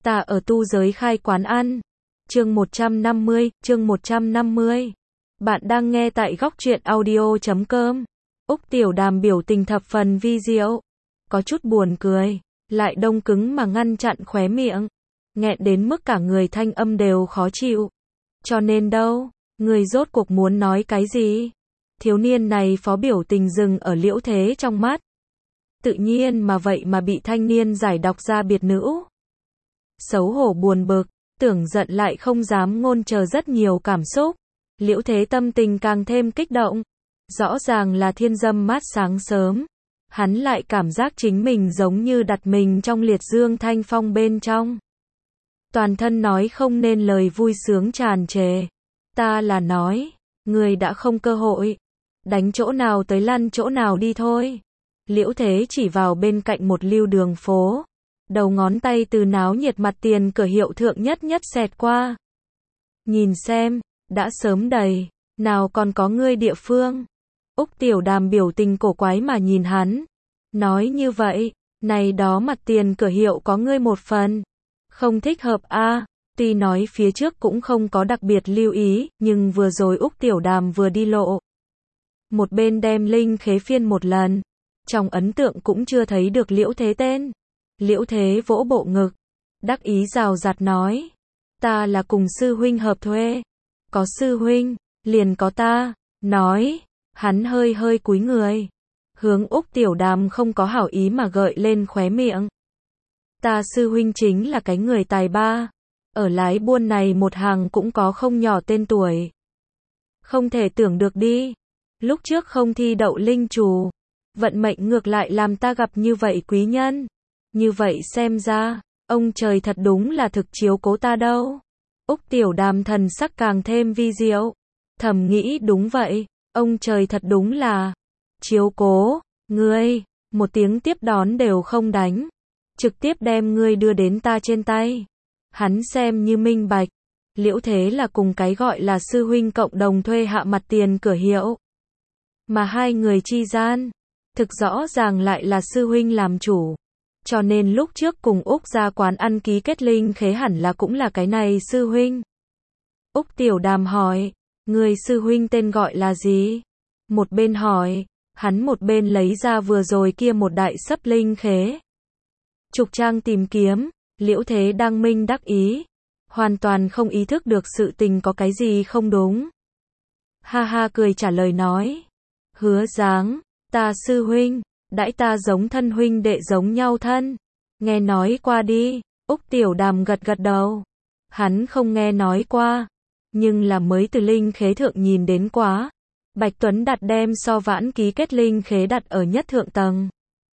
Ta ở tu giới khai quán ăn. Chương 150. Bạn đang nghe tại góc truyện audio.com. Úc Tiểu Đàm biểu tình thập phần vi diệu, có chút buồn cười, lại đông cứng mà ngăn chặn khóe miệng, nghẹn đến mức cả người thanh âm đều khó chịu. Cho nên đâu, người rốt cuộc muốn nói cái gì? Thiếu niên này phó biểu tình dừng ở Liễu Thế trong mắt. Tự nhiên mà vậy mà bị thanh niên giải đọc ra biệt nữ. Xấu hổ buồn bực, tưởng giận lại không dám ngôn chờ rất nhiều cảm xúc. Liễu Thế tâm tình càng thêm kích động. Rõ ràng là thiên dâm mát sáng sớm. Hắn lại cảm giác chính mình giống như đặt mình trong liệt dương thanh phong bên trong. Toàn thân nói không nên lời vui sướng tràn trề. Ta là nói, người đã không cơ hội. Đánh chỗ nào tới lăn chỗ nào đi thôi. Liễu Thế chỉ vào bên cạnh một lưu đường phố. Đầu ngón tay từ náo nhiệt mặt tiền cửa hiệu thượng nhất xẹt qua. Nhìn xem, đã sớm đầy, nào còn có ngươi địa phương. Úc Tiểu Đàm biểu tình cổ quái mà nhìn hắn. Nói như vậy, này đó mặt tiền cửa hiệu có ngươi một phần. Không thích hợp a. Tuy nói phía trước cũng không có đặc biệt lưu ý, nhưng vừa rồi Úc Tiểu Đàm vừa đi lộ. Một bên đem linh khế phiên một lần. Trong ấn tượng cũng chưa thấy được Liễu Thế tên. Liễu Thế vỗ bộ ngực, đắc ý rào rạt nói. Ta là cùng sư huynh hợp thuê. Có sư huynh, liền có ta. Nói, hắn hơi cúi người. Hướng Úc Tiểu Đàm không có hảo ý mà gợi lên khóe miệng. Ta sư huynh chính là cái người tài ba. Ở lái buôn này một hàng cũng có không nhỏ tên tuổi. Không thể tưởng được đi. Lúc trước không thi đậu linh chủ. Vận mệnh ngược lại làm ta gặp như vậy quý nhân. Như vậy xem ra, ông trời thật đúng là thực chiếu cố ta đâu. Úc Tiểu Đàm thần sắc càng thêm vi diệu. Thầm nghĩ đúng vậy, ông trời thật đúng là chiếu cố, ngươi, một tiếng tiếp đón đều không đánh. Trực tiếp đem ngươi đưa đến ta trên tay. Hắn xem như minh bạch. Liễu Thế là cùng cái gọi là sư huynh cộng đồng thuê hạ mặt tiền cửa hiệu. Mà hai người chi gian, thực rõ ràng lại là sư huynh làm chủ. Cho nên lúc trước cùng Úc ra quán ăn ký kết linh khế hẳn là cũng là cái này sư huynh. Úc Tiểu Đàm hỏi, người sư huynh tên gọi là gì? Một bên hỏi, hắn một bên lấy ra vừa rồi kia một đại sấp linh khế. Trục trang tìm kiếm, Liễu Thế đang minh đắc ý. Hoàn toàn không ý thức được sự tình có cái gì không đúng. Ha ha cười trả lời nói. Hứa Giáng, ta sư huynh. Đãi ta giống thân huynh đệ giống nhau thân. Nghe nói qua đi. Úc Tiểu Đàm gật đầu. Hắn không nghe nói qua. Nhưng là mới từ linh khế thượng nhìn đến quá. Bạch Tuấn đặt đem so vãn ký kết linh khế đặt ở nhất thượng tầng.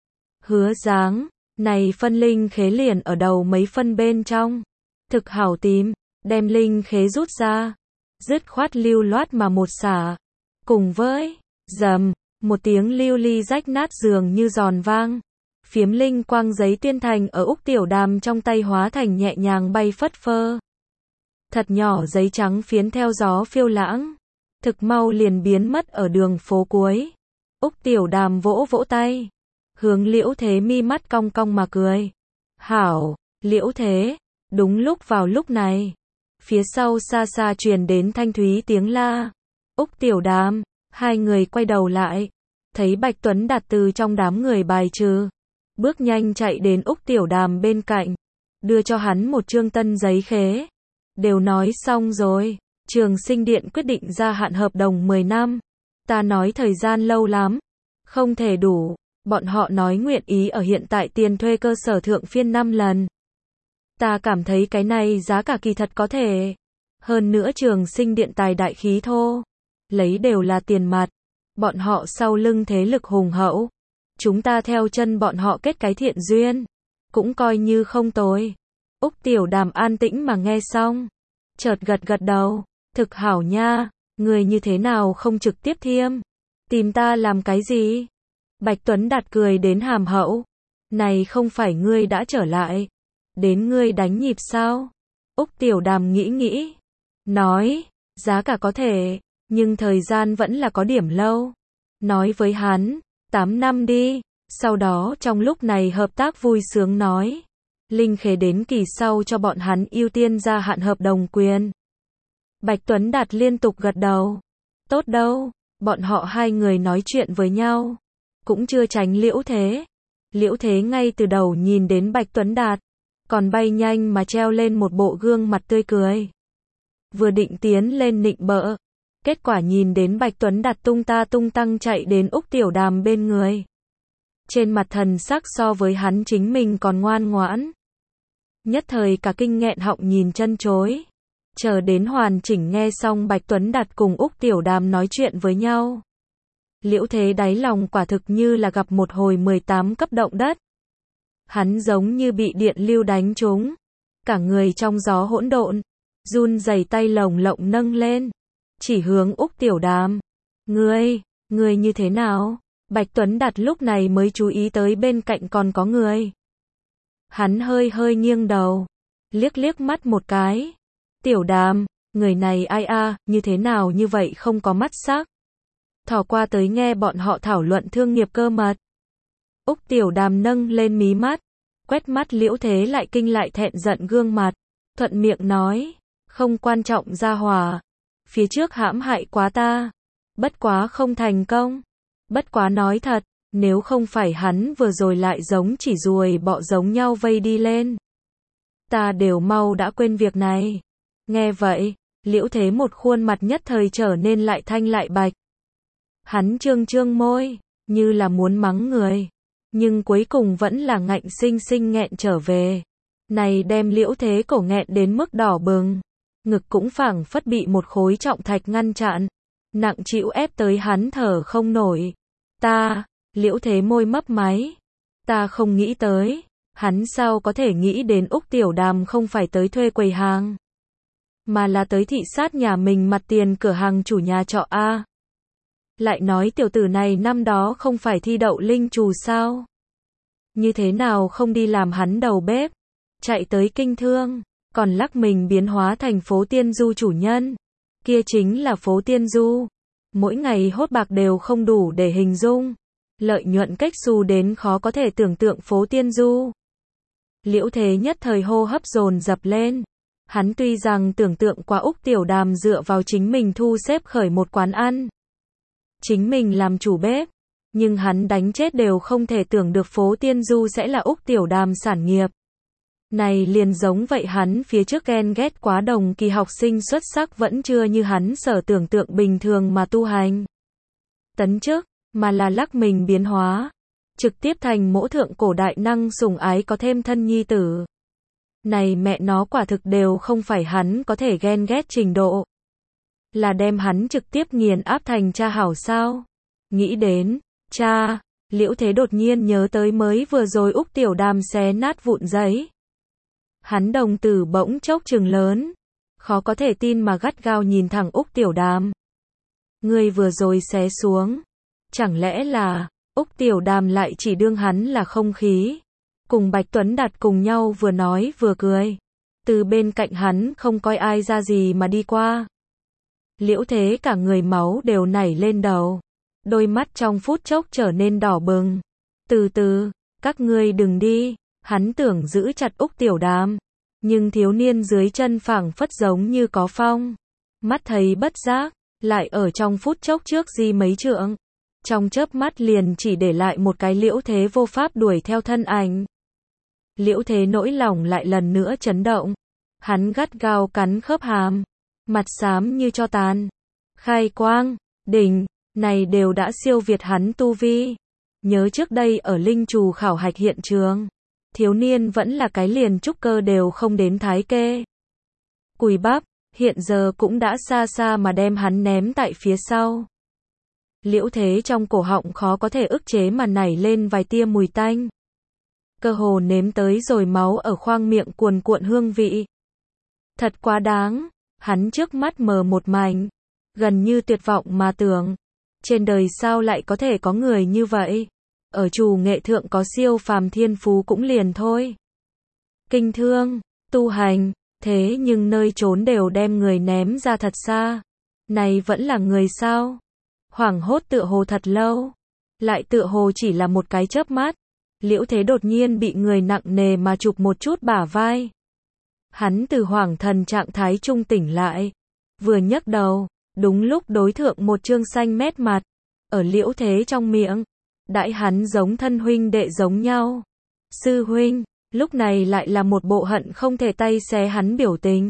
Hứa Giáng, này phân linh khế liền ở đầu mấy phân bên trong. Thực hảo tìm, đem linh khế rút ra. Dứt khoát lưu loát mà một xả. Cùng với, rầm. Một tiếng lưu ly rách nát dường như giòn vang. Phiếm linh quang giấy tuyên thành ở Úc Tiểu Đàm trong tay hóa thành nhẹ nhàng bay phất phơ. Thật nhỏ giấy trắng phiến theo gió phiêu lãng. Thực mau liền biến mất ở đường phố cuối. Úc Tiểu Đàm vỗ tay. Hướng Liễu Thế mi mắt cong cong mà cười. Hảo, Liễu Thế. Đúng lúc vào lúc này. Phía sau xa xa truyền đến thanh thúy tiếng la. Úc Tiểu Đàm. Hai người quay đầu lại, thấy Bạch Tuấn Đạt từ trong đám người bài trừ, bước nhanh chạy đến Úc Tiểu Đàm bên cạnh, đưa cho hắn một trương tân giấy khế. Đều nói xong rồi, Trường Sinh Điện quyết định gia hạn hợp đồng 10 năm. Ta nói thời gian lâu lắm, không thể đủ, bọn họ nói nguyện ý ở hiện tại tiền thuê cơ sở thượng phiên 5 lần. Ta cảm thấy cái này giá cả kỳ thật có thể. Hơn nữa Trường Sinh Điện tài đại khí thô. Lấy đều là tiền mặt. Bọn họ sau lưng thế lực hùng hậu. Chúng ta theo chân bọn họ kết cái thiện duyên. Cũng coi như không tồi. Úc Tiểu Đàm an tĩnh mà nghe xong. Chợt gật đầu. Thực hảo nha. Người như thế nào không trực tiếp thiêm. Tìm ta làm cái gì? Bạch Tuấn Đạt cười đến hàm hậu. Này không phải ngươi đã trở lại. Đến ngươi đánh nhịp sao? Úc Tiểu Đàm nghĩ. Nói. Giá cả có thể. Nhưng thời gian vẫn là có điểm lâu. Nói với hắn, 8 năm đi. Sau đó trong lúc này hợp tác vui sướng nói. Linh Khế đến kỳ sau cho bọn hắn ưu tiên gia hạn hợp đồng quyền. Bạch Tuấn Đạt liên tục gật đầu. Tốt đâu, bọn họ hai người nói chuyện với nhau. Cũng chưa tránh Liễu Thế. Liễu Thế ngay từ đầu nhìn đến Bạch Tuấn Đạt, còn bay nhanh mà treo lên một bộ gương mặt tươi cười. Vừa định tiến lên nịnh bợ, kết quả nhìn đến Bạch Tuấn Đạt tung ta tung tăng chạy đến Úc Tiểu Đàm bên người. Trên mặt thần sắc so với hắn chính mình còn ngoan ngoãn. Nhất thời cả kinh nghẹn họng nhìn chân chối. Chờ đến hoàn chỉnh nghe xong Bạch Tuấn Đạt cùng Úc Tiểu Đàm nói chuyện với nhau. Liễu Thế đáy lòng quả thực như là gặp một hồi 18 cấp động đất. Hắn giống như bị điện lưu đánh trúng. Cả người trong gió hỗn độn. Run rẩy tay lồng lộng nâng lên. Chỉ hướng Úc Tiểu Đàm. Ngươi như thế nào? Bạch Tuấn Đạt lúc này mới chú ý tới bên cạnh còn có người. Hắn hơi nghiêng đầu. Liếc mắt một cái. Tiểu Đàm, người này ai a, như thế nào như vậy không có mắt sắc. Thò qua tới nghe bọn họ thảo luận thương nghiệp cơ mật. Úc Tiểu Đàm nâng lên mí mắt. Quét mắt Liễu Thế lại kinh lại thẹn giận gương mặt. Thuận miệng nói. Không quan trọng gia hỏa. Phía trước hãm hại quá ta. Bất quá không thành công. Bất quá nói thật, nếu không phải hắn vừa rồi lại giống chỉ ruồi bọ giống nhau vây đi lên. Ta đều mau đã quên việc này. Nghe vậy, Liễu Thế một khuôn mặt nhất thời trở nên lại thanh lại bạch. Hắn trương môi, như là muốn mắng người. Nhưng cuối cùng vẫn là ngạnh sinh nghẹn trở về. Này đem Liễu Thế cổ nghẹn đến mức đỏ bừng. Ngực cũng phảng phất bị một khối trọng thạch ngăn chặn. Nặng chịu ép tới hắn thở không nổi. Liễu Thế môi mấp máy. Ta không nghĩ tới. Hắn sao có thể nghĩ đến Úc Tiểu Đàm không phải tới thuê quầy hàng. Mà là tới thị sát nhà mình mặt tiền cửa hàng chủ nhà trọ A. Lại nói tiểu tử này năm đó không phải thi đậu linh trù sao? Như thế nào không đi làm hắn đầu bếp? Chạy tới kinh thương, còn lắc mình biến hóa thành phố Tiên Du chủ nhân. Kia chính là phố Tiên Du. Mỗi ngày hốt bạc đều không đủ để hình dung. Lợi nhuận cách xù đến khó có thể tưởng tượng phố Tiên Du. Liễu Thế nhất thời hô hấp dồn dập lên. Hắn tuy rằng tưởng tượng qua Úc Tiểu Đàm dựa vào chính mình thu xếp khởi một quán ăn. Chính mình làm chủ bếp. Nhưng hắn đánh chết đều không thể tưởng được phố Tiên Du sẽ là Úc Tiểu Đàm sản nghiệp. Này liền giống vậy hắn phía trước ghen ghét quá đồng kỳ học sinh xuất sắc vẫn chưa như hắn sở tưởng tượng bình thường mà tu hành. Tấn chức, mà là lắc mình biến hóa. Trực tiếp thành mỗ thượng cổ đại năng sủng ái có thêm thân nhi tử. Này mẹ nó quả thực đều không phải hắn có thể ghen ghét trình độ. Là đem hắn trực tiếp nghiền áp thành cha hảo sao. Nghĩ đến, cha, Liễu Thế đột nhiên nhớ tới mới vừa rồi Úc Tiểu Đàm xé nát vụn giấy. Hắn đồng tử bỗng chốc trừng lớn. Khó có thể tin mà gắt gao nhìn thẳng Úc Tiểu Đàm. Người vừa rồi xé xuống. Chẳng lẽ là, Úc Tiểu Đàm lại chỉ đương hắn là không khí. Cùng Bạch Tuấn Đạt cùng nhau vừa nói vừa cười. Từ bên cạnh hắn không coi ai ra gì mà đi qua. Liễu Thế cả người máu đều nảy lên đầu. Đôi mắt trong phút chốc trở nên đỏ bừng. Từ từ, các ngươi đừng đi. Hắn tưởng giữ chặt Úc Tiểu Đàm. Nhưng thiếu niên dưới chân phảng phất giống như có phong. Mắt thấy bất giác, lại ở trong phút chốc trước di mấy trượng. Trong chớp mắt liền chỉ để lại một cái Liễu Thế vô pháp đuổi theo thân ảnh. Liễu Thế nỗi lòng lại lần nữa chấn động. Hắn gắt gao cắn khớp hàm. Mặt xám như tro tàn. Khai quang, đỉnh, này đều đã siêu việt hắn tu vi. Nhớ trước đây ở linh trù khảo hạch hiện trường. Thiếu niên vẫn là cái liền trúc cơ đều không đến thái kê. Cùi bắp, hiện giờ cũng đã xa xa mà đem hắn ném tại phía sau. Liễu Thế trong cổ họng khó có thể ức chế mà nảy lên vài tia mùi tanh. Cơ hồ nếm tới rồi máu ở khoang miệng cuồn cuộn hương vị. Thật quá đáng, hắn trước mắt mờ một mảnh, gần như tuyệt vọng mà tưởng. Trên đời sao lại có thể có người như vậy? Ở trù nghệ thượng có siêu phàm thiên phú cũng liền thôi. Kinh thương, tu hành, thế nhưng nơi trốn đều đem người ném ra thật xa. Này vẫn là người sao? Hoảng hốt tựa hồ thật lâu. Lại tựa hồ chỉ là một cái chớp mắt. Liễu Thế đột nhiên bị người nặng nề mà chụp một chút bả vai. Hắn từ hoảng thần trạng thái trung tỉnh lại. Vừa nhấc đầu, đúng lúc đối thượng một trương xanh mét mặt. Ở Liễu Thế trong miệng, đãi hắn giống thân huynh đệ giống nhau. Sư huynh, lúc này lại là một bộ hận không thể tay xé hắn biểu tình.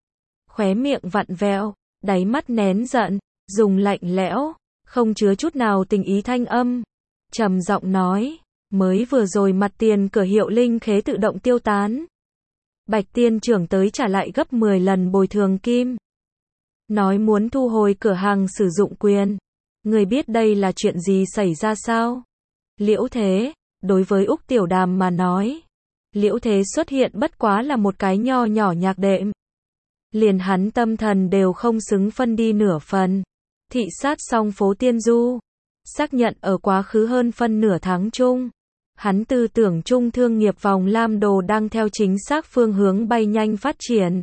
Khóe miệng vặn vẹo, đáy mắt nén giận, dùng lạnh lẽo, không chứa chút nào tình ý thanh âm. Trầm giọng nói, mới vừa rồi mặt tiền cửa hiệu linh khế tự động tiêu tán. Bạch tiên trưởng tới trả lại gấp 10 lần bồi thường kim. Nói muốn thu hồi cửa hàng sử dụng quyền. Người biết đây là chuyện gì xảy ra sao? Liễu Thế, đối với Úc Tiểu Đàm mà nói, Liễu Thế xuất hiện bất quá là một cái nho nhỏ nhạc đệm. Liền hắn tâm thần đều không xứng phân đi nửa phần. Thị sát xong phố Tiên Du, xác nhận ở quá khứ hơn phân nửa tháng chung, hắn tư tưởng chung thương nghiệp vòng lam đồ đang theo chính xác phương hướng bay nhanh phát triển.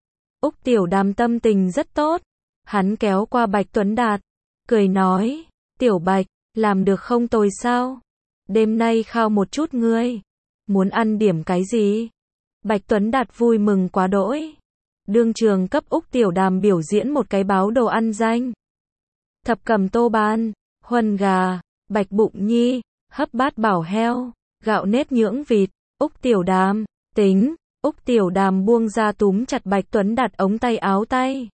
Úc Tiểu Đàm tâm tình rất tốt, hắn kéo qua Bạch Tuấn Đạt, cười nói, Tiểu Bạch, làm được không tồi sao? Đêm nay khao một chút ngươi, muốn ăn điểm cái gì? Bạch Tuấn Đạt vui mừng quá đỗi. Đương trường cấp Úc Tiểu Đàm biểu diễn một cái báo đồ ăn danh. Thập cẩm tô ban, huân gà, bạch bụng nhi, hấp bát bảo heo, gạo nếp nhưỡng vịt. Úc Tiểu Đàm, tính. Úc Tiểu Đàm buông ra túm chặt Bạch Tuấn Đạt ống tay áo tay.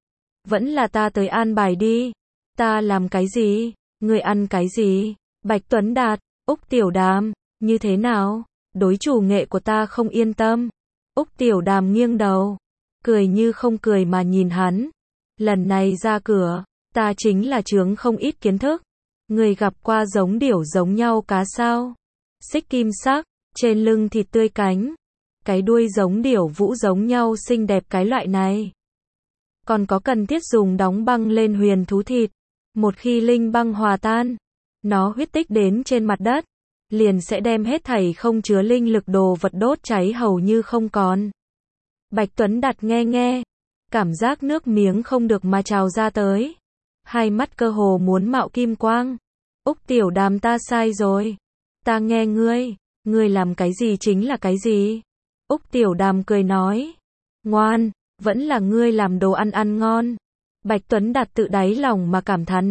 Vẫn là ta tới an bài đi. Ta làm cái gì? Ngươi ăn cái gì? Bạch Tuấn Đạt, Úc Tiểu Đàm, như thế nào? Đối chủ nghệ của ta không yên tâm. Úc Tiểu Đàm nghiêng đầu, cười như không cười mà nhìn hắn. Lần này ra cửa, ta chính là chướng không ít kiến thức. Người gặp qua giống điểu giống nhau cá sao? Xích kim sắc, trên lưng thịt tươi cánh. Cái đuôi giống điểu vũ giống nhau xinh đẹp cái loại này. Còn có cần thiết dùng đóng băng lên huyền thú thịt. Một khi linh băng hòa tan, nó huyết tích đến trên mặt đất, liền sẽ đem hết thảy không chứa linh lực đồ vật đốt cháy hầu như không còn. Bạch Tuấn Đạt nghe, cảm giác nước miếng không được mà trào ra tới. Hai mắt cơ hồ muốn mạo kim quang. Úc Tiểu Đàm, ta sai rồi. Ta nghe ngươi làm cái gì chính là cái gì. Úc Tiểu Đàm cười nói, ngoan, vẫn là ngươi làm đồ ăn ngon. Bạch Tuấn Đạt tự đáy lòng mà cảm thán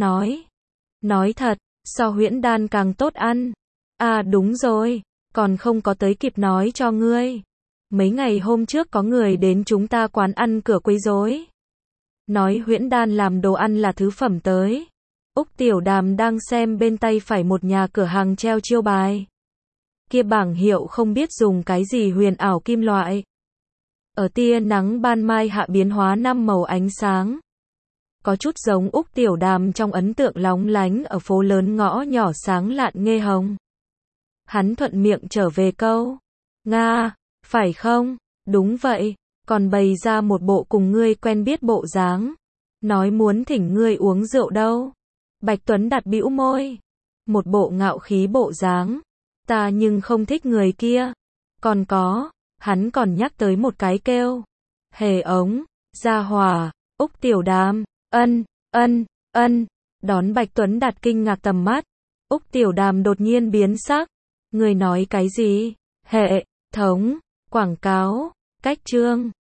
nói thật, so huyễn đan càng tốt ăn. À đúng rồi, còn không có tới kịp nói cho ngươi. Mấy ngày hôm trước có người đến chúng ta quán ăn cửa quấy rối. Nói huyễn đan làm đồ ăn là thứ phẩm tới. Úc Tiểu Đàm đang xem bên tay phải một nhà cửa hàng treo chiêu bài. Kia bảng hiệu không biết dùng cái gì huyền ảo kim loại. Ở tia nắng ban mai hạ biến hóa 5 màu ánh sáng. Có chút giống Úc Tiểu Đàm trong ấn tượng lóng lánh ở phố lớn ngõ nhỏ sáng lạn nghê hồng. Hắn thuận miệng trở về câu, Nga, phải không? Đúng vậy, còn bày ra một bộ cùng ngươi quen biết bộ dáng. Nói muốn thỉnh ngươi uống rượu đâu. Bạch Tuấn Đạt bĩu môi. Một bộ ngạo khí bộ dáng. Ta nhưng không thích người kia. Còn có, hắn còn nhắc tới một cái kêu. Hề ống, gia hỏa, Úc Tiểu Đàm, ân, đón Bạch Tuấn Đạt kinh ngạc tầm mắt. Úc Tiểu Đàm đột nhiên biến sắc. Người nói cái gì? Hệ thống, quảng cáo, cách chương.